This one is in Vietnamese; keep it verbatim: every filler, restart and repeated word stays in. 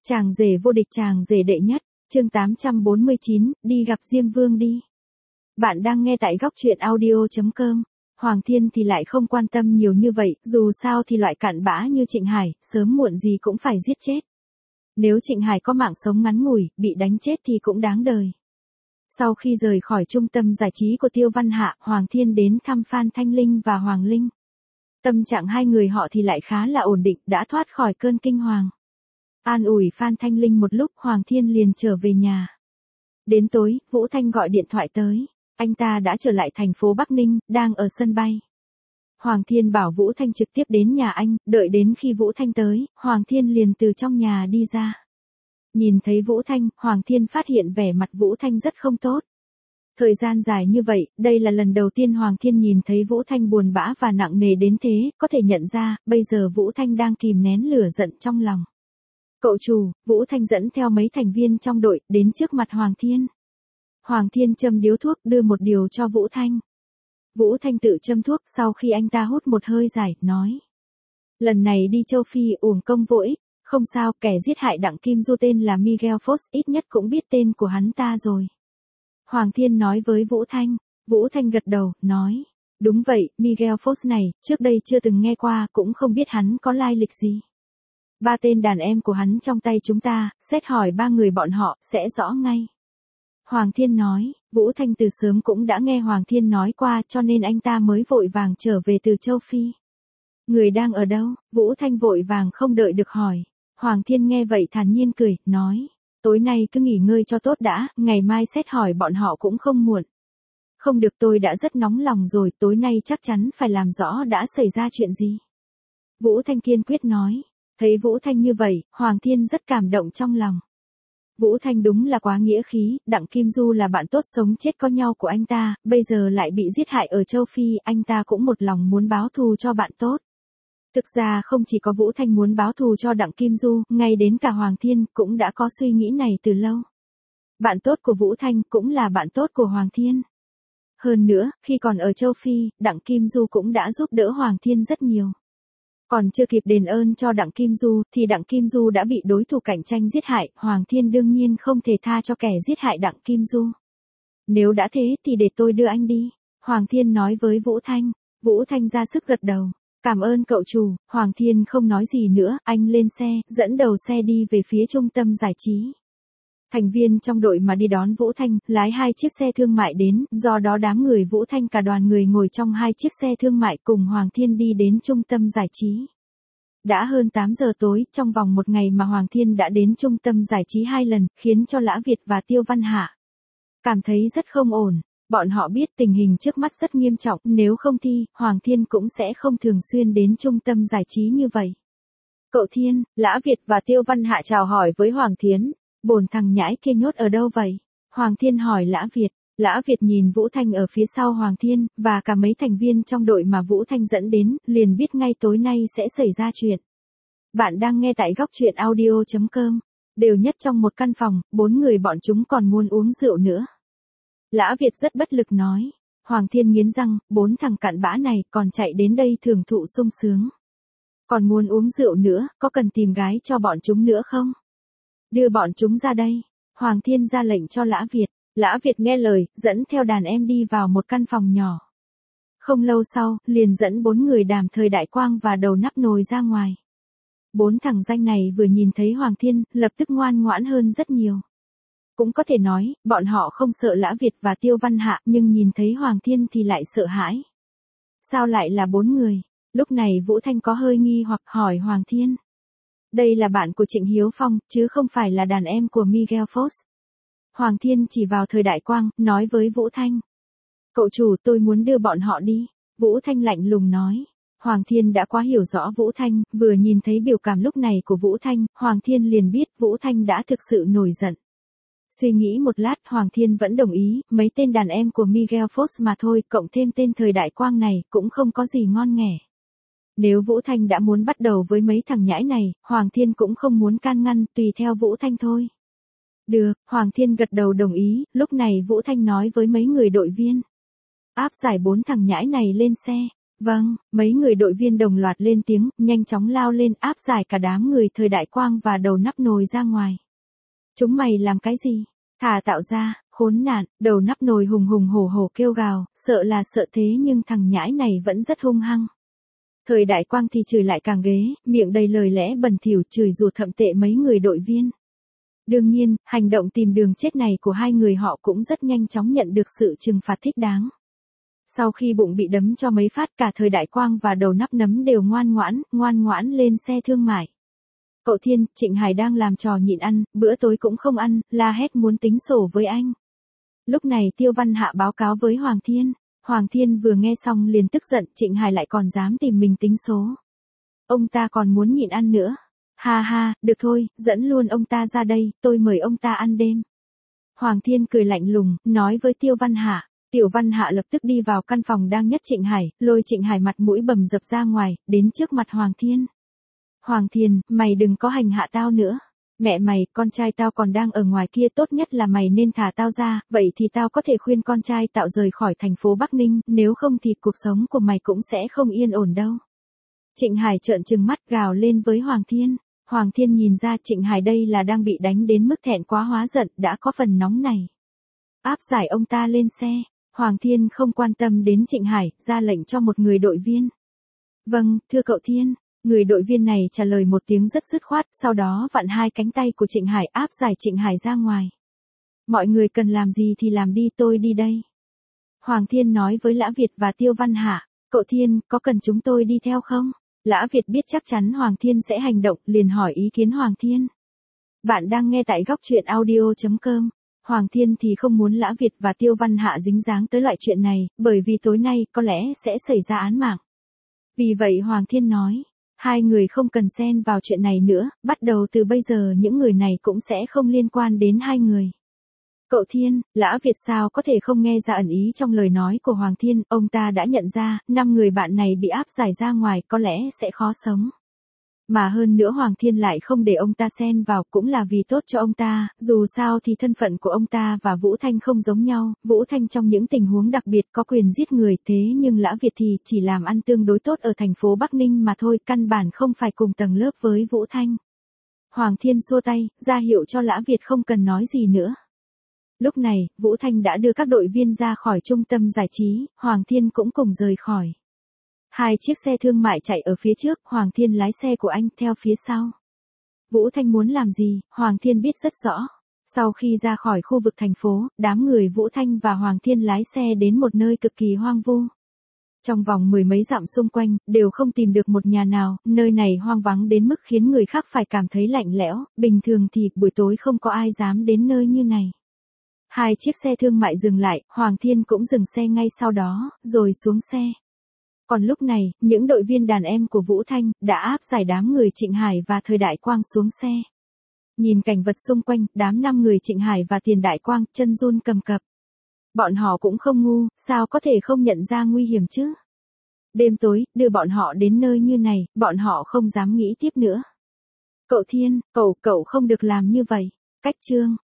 Chàng rể vô địch chàng rể đệ nhất, chương tám trăm bốn mươi chín, đi gặp Diêm Vương đi. Bạn đang nghe tại góc truyện audio chấm com. Hoàng Thiên thì lại không quan tâm nhiều như vậy, dù sao thì loại cặn bã như Trịnh Hải, sớm muộn gì cũng phải giết chết. Nếu Trịnh Hải có mạng sống ngắn ngủi, bị đánh chết thì cũng đáng đời. Sau khi rời khỏi trung tâm giải trí của Tiêu Văn Hạ, Hoàng Thiên đến thăm Phan Thanh Linh và Hoàng Linh. Tâm trạng hai người họ thì lại khá là ổn định, đã thoát khỏi cơn kinh hoàng. An ủi Phan Thanh Linh một lúc, Hoàng Thiên liền trở về nhà. Đến tối, Vũ Thanh gọi điện thoại tới. Anh ta đã trở lại thành phố Bắc Ninh, đang ở sân bay. Hoàng Thiên bảo Vũ Thanh trực tiếp đến nhà anh, đợi đến khi Vũ Thanh tới, Hoàng Thiên liền từ trong nhà đi ra. Nhìn thấy Vũ Thanh, Hoàng Thiên phát hiện vẻ mặt Vũ Thanh rất không tốt. Thời gian dài như vậy, đây là lần đầu tiên Hoàng Thiên nhìn thấy Vũ Thanh buồn bã và nặng nề đến thế, có thể nhận ra, bây giờ Vũ Thanh đang kìm nén lửa giận trong lòng. Cậu chủ, Vũ Thanh dẫn theo mấy thành viên trong đội, đến trước mặt Hoàng Thiên. Hoàng Thiên châm điếu thuốc, đưa một điều cho Vũ Thanh. Vũ Thanh tự châm thuốc, sau khi anh ta hút một hơi dài, nói. Lần này đi châu Phi uổng công vô ích, không sao, kẻ giết hại Đặng Kim Du tên là Miguel Fox, ít nhất cũng biết tên của hắn ta rồi. Hoàng Thiên nói với Vũ Thanh. Vũ Thanh gật đầu, nói. Đúng vậy, Miguel Fox này, trước đây chưa từng nghe qua, cũng không biết hắn có lai lịch gì. Ba tên đàn em của hắn trong tay chúng ta, xét hỏi ba người bọn họ, sẽ rõ ngay. Hoàng Thiên nói, Vũ Thanh từ sớm cũng đã nghe Hoàng Thiên nói qua, cho nên anh ta mới vội vàng trở về từ châu Phi. Người đang ở đâu? Vũ Thanh vội vàng không đợi được hỏi. Hoàng Thiên nghe vậy thản nhiên cười, nói. Tối nay cứ nghỉ ngơi cho tốt đã, ngày mai xét hỏi bọn họ cũng không muộn. Không được, tôi đã rất nóng lòng rồi, tối nay chắc chắn phải làm rõ đã xảy ra chuyện gì. Vũ Thanh kiên quyết nói. Thấy Vũ Thanh như vậy, Hoàng Thiên rất cảm động trong lòng. Vũ Thanh đúng là quá nghĩa khí, Đặng Kim Du là bạn tốt sống chết có nhau của anh ta, bây giờ lại bị giết hại ở châu Phi, anh ta cũng một lòng muốn báo thù cho bạn tốt. Thực ra không chỉ có Vũ Thanh muốn báo thù cho Đặng Kim Du, ngay đến cả Hoàng Thiên cũng đã có suy nghĩ này từ lâu. Bạn tốt của Vũ Thanh cũng là bạn tốt của Hoàng Thiên. Hơn nữa, khi còn ở châu Phi, Đặng Kim Du cũng đã giúp đỡ Hoàng Thiên rất nhiều. Còn chưa kịp đền ơn cho Đặng Kim Du, thì Đặng Kim Du đã bị đối thủ cạnh tranh giết hại, Hoàng Thiên đương nhiên không thể tha cho kẻ giết hại Đặng Kim Du. Nếu đã thế thì để tôi đưa anh đi, Hoàng Thiên nói với Vũ Thanh. Vũ Thanh ra sức gật đầu. Cảm ơn cậu chủ, Hoàng Thiên không nói gì nữa, anh lên xe, dẫn đầu xe đi về phía trung tâm giải trí. Thành viên trong đội mà đi đón Vũ Thanh, lái hai chiếc xe thương mại đến, do đó đám người Vũ Thanh cả đoàn người ngồi trong hai chiếc xe thương mại cùng Hoàng Thiên đi đến trung tâm giải trí. Đã hơn tám giờ tối, trong vòng một ngày mà Hoàng Thiên đã đến trung tâm giải trí hai lần, khiến cho Lã Việt và Tiêu Văn Hạ cảm thấy rất không ổn. Bọn họ biết tình hình trước mắt rất nghiêm trọng, nếu không thì, Hoàng Thiên cũng sẽ không thường xuyên đến trung tâm giải trí như vậy. Cậu Thiên, Lã Việt và Tiêu Văn Hạ chào hỏi với Hoàng Thiên. Bổn thằng nhãi kia nhốt ở đâu vậy? Hoàng Thiên hỏi Lã Việt. Lã Việt nhìn Vũ Thanh ở phía sau Hoàng Thiên, và cả mấy thành viên trong đội mà Vũ Thanh dẫn đến, liền biết ngay tối nay sẽ xảy ra chuyện. Bạn đang nghe tại góc truyện audio chấm com. Đều nhất trong một căn phòng, bốn người bọn chúng còn muốn uống rượu nữa. Lã Việt rất bất lực nói. Hoàng Thiên nghiến răng, bốn thằng cặn bã này còn chạy đến đây thưởng thụ sung sướng. Còn muốn uống rượu nữa, có cần tìm gái cho bọn chúng nữa không? Đưa bọn chúng ra đây. Hoàng Thiên ra lệnh cho Lã Việt. Lã Việt nghe lời, dẫn theo đàn em đi vào một căn phòng nhỏ. Không lâu sau, liền dẫn bốn người Đàm Thời Đại Quang và Đầu Nắp Nồi ra ngoài. Bốn thằng danh này vừa nhìn thấy Hoàng Thiên, lập tức ngoan ngoãn hơn rất nhiều. Cũng có thể nói, bọn họ không sợ Lã Việt và Tiêu Văn Hạ, nhưng nhìn thấy Hoàng Thiên thì lại sợ hãi. Sao lại là bốn người? Lúc này Vũ Thanh có hơi nghi hoặc hỏi Hoàng Thiên. Đây là bạn của Trịnh Hiếu Phong, chứ không phải là đàn em của Miguel Fox. Hoàng Thiên chỉ vào Thời Đại Quang, nói với Vũ Thanh. Cậu chủ, tôi muốn đưa bọn họ đi. Vũ Thanh lạnh lùng nói. Hoàng Thiên đã quá hiểu rõ Vũ Thanh, vừa nhìn thấy biểu cảm lúc này của Vũ Thanh, Hoàng Thiên liền biết Vũ Thanh đã thực sự nổi giận. Suy nghĩ một lát, Hoàng Thiên vẫn đồng ý, mấy tên đàn em của Miguel Fox mà thôi, cộng thêm tên Thời Đại Quang này, cũng không có gì ngon nghẻ. Nếu Vũ Thanh đã muốn bắt đầu với mấy thằng nhãi này, Hoàng Thiên cũng không muốn can ngăn, tùy theo Vũ Thanh thôi. Được, Hoàng Thiên gật đầu đồng ý, lúc này Vũ Thanh nói với mấy người đội viên. Áp giải bốn thằng nhãi này lên xe. Vâng, mấy người đội viên đồng loạt lên tiếng, nhanh chóng lao lên áp giải cả đám người thời đại quang và đầu nắp nồi ra ngoài. Chúng mày làm cái gì? Thả tao ra, khốn nạn, đầu nắp nồi hùng hùng hổ hổ kêu gào, sợ là sợ thế nhưng thằng nhãi này vẫn rất hung hăng. Thời đại quang thì chửi lại càng ghế, miệng đầy lời lẽ bẩn thỉu chửi rủa thậm tệ mấy người đội viên. Đương nhiên, hành động tìm đường chết này của hai người họ cũng rất nhanh chóng nhận được sự trừng phạt thích đáng. Sau khi bụng bị đấm cho mấy phát, cả thời đại quang và đầu nắp nấm đều ngoan ngoãn, ngoan ngoãn lên xe thương mại. Cậu Thiên, Trịnh Hải đang làm trò nhịn ăn, bữa tối cũng không ăn, la hét muốn tính sổ với anh. Lúc này Tiêu Văn Hạ báo cáo với Hoàng Thiên. Hoàng Thiên vừa nghe xong liền tức giận, Trịnh Hải lại còn dám tìm mình tính số. Ông ta còn muốn nhịn ăn nữa. Ha ha, được thôi, dẫn luôn ông ta ra đây, tôi mời ông ta ăn đêm. Hoàng Thiên cười lạnh lùng, nói với Tiêu Văn Hạ. Tiểu Văn Hạ lập tức đi vào căn phòng đang nhất Trịnh Hải, lôi Trịnh Hải mặt mũi bầm dập ra ngoài, đến trước mặt Hoàng Thiên. Hoàng Thiên, mày đừng có hành hạ tao nữa. Mẹ mày, con trai tao còn đang ở ngoài kia, tốt nhất là mày nên thả tao ra, vậy thì tao có thể khuyên con trai tao rời khỏi thành phố Bắc Ninh, nếu không thì cuộc sống của mày cũng sẽ không yên ổn đâu. Trịnh Hải trợn trừng mắt gào lên với Hoàng Thiên. Hoàng Thiên nhìn ra Trịnh Hải đây là đang bị đánh đến mức thẹn quá hóa giận, đã có phần nóng này. Áp giải ông ta lên xe. Hoàng Thiên không quan tâm đến Trịnh Hải, ra lệnh cho một người đội viên. Vâng, thưa cậu Thiên. Người đội viên này trả lời một tiếng rất dứt khoát, sau đó vặn hai cánh tay của Trịnh Hải áp giải Trịnh Hải ra ngoài. Mọi người cần làm gì thì làm đi, tôi đi đây. Hoàng Thiên nói với Lã Việt và Tiêu Văn Hạ, cậu Thiên, có cần chúng tôi đi theo không? Lã Việt biết chắc chắn Hoàng Thiên sẽ hành động, liền hỏi ý kiến Hoàng Thiên. Bạn đang nghe tại góc truyện audio chấm com. Hoàng Thiên thì không muốn Lã Việt và Tiêu Văn Hạ dính dáng tới loại chuyện này, bởi vì tối nay có lẽ sẽ xảy ra án mạng. Vì vậy Hoàng Thiên nói, hai người không cần xen vào chuyện này nữa, bắt đầu từ bây giờ những người này cũng sẽ không liên quan đến hai người. Cậu Thiên, Lã Việt sao có thể không nghe ra ẩn ý trong lời nói của Hoàng Thiên, ông ta đã nhận ra, năm người bạn này bị áp giải ra ngoài có lẽ sẽ khó sống. Mà hơn nữa Hoàng Thiên lại không để ông ta xen vào cũng là vì tốt cho ông ta, dù sao thì thân phận của ông ta và Vũ Thanh không giống nhau, Vũ Thanh trong những tình huống đặc biệt có quyền giết người, thế nhưng Lã Việt thì chỉ làm ăn tương đối tốt ở thành phố Bắc Ninh mà thôi, căn bản không phải cùng tầng lớp với Vũ Thanh. Hoàng Thiên xua tay, ra hiệu cho Lã Việt không cần nói gì nữa. Lúc này, Vũ Thanh đã đưa các đội viên ra khỏi trung tâm giải trí, Hoàng Thiên cũng cùng rời khỏi. Hai chiếc xe thương mại chạy ở phía trước, Hoàng Thiên lái xe của anh theo phía sau. Vũ Thanh muốn làm gì, Hoàng Thiên biết rất rõ. Sau khi ra khỏi khu vực thành phố, đám người Vũ Thanh và Hoàng Thiên lái xe đến một nơi cực kỳ hoang vu. Trong vòng mười mấy dặm xung quanh, đều không tìm được một nhà nào, nơi này hoang vắng đến mức khiến người khác phải cảm thấy lạnh lẽo, bình thường thì buổi tối không có ai dám đến nơi như này. Hai chiếc xe thương mại dừng lại, Hoàng Thiên cũng dừng xe ngay sau đó, rồi xuống xe. Còn lúc này, những đội viên đàn em của Vũ Thanh đã áp giải đám người Trịnh Hải và Thời Đại Quang xuống xe. Nhìn cảnh vật xung quanh, đám năm người Trịnh Hải và Tiền Đại Quang chân run cầm cập. Bọn họ cũng không ngu, sao có thể không nhận ra nguy hiểm chứ? Đêm tối, đưa bọn họ đến nơi như này, bọn họ không dám nghĩ tiếp nữa. Cậu Thiên, cậu, cậu không được làm như vậy. Cách chương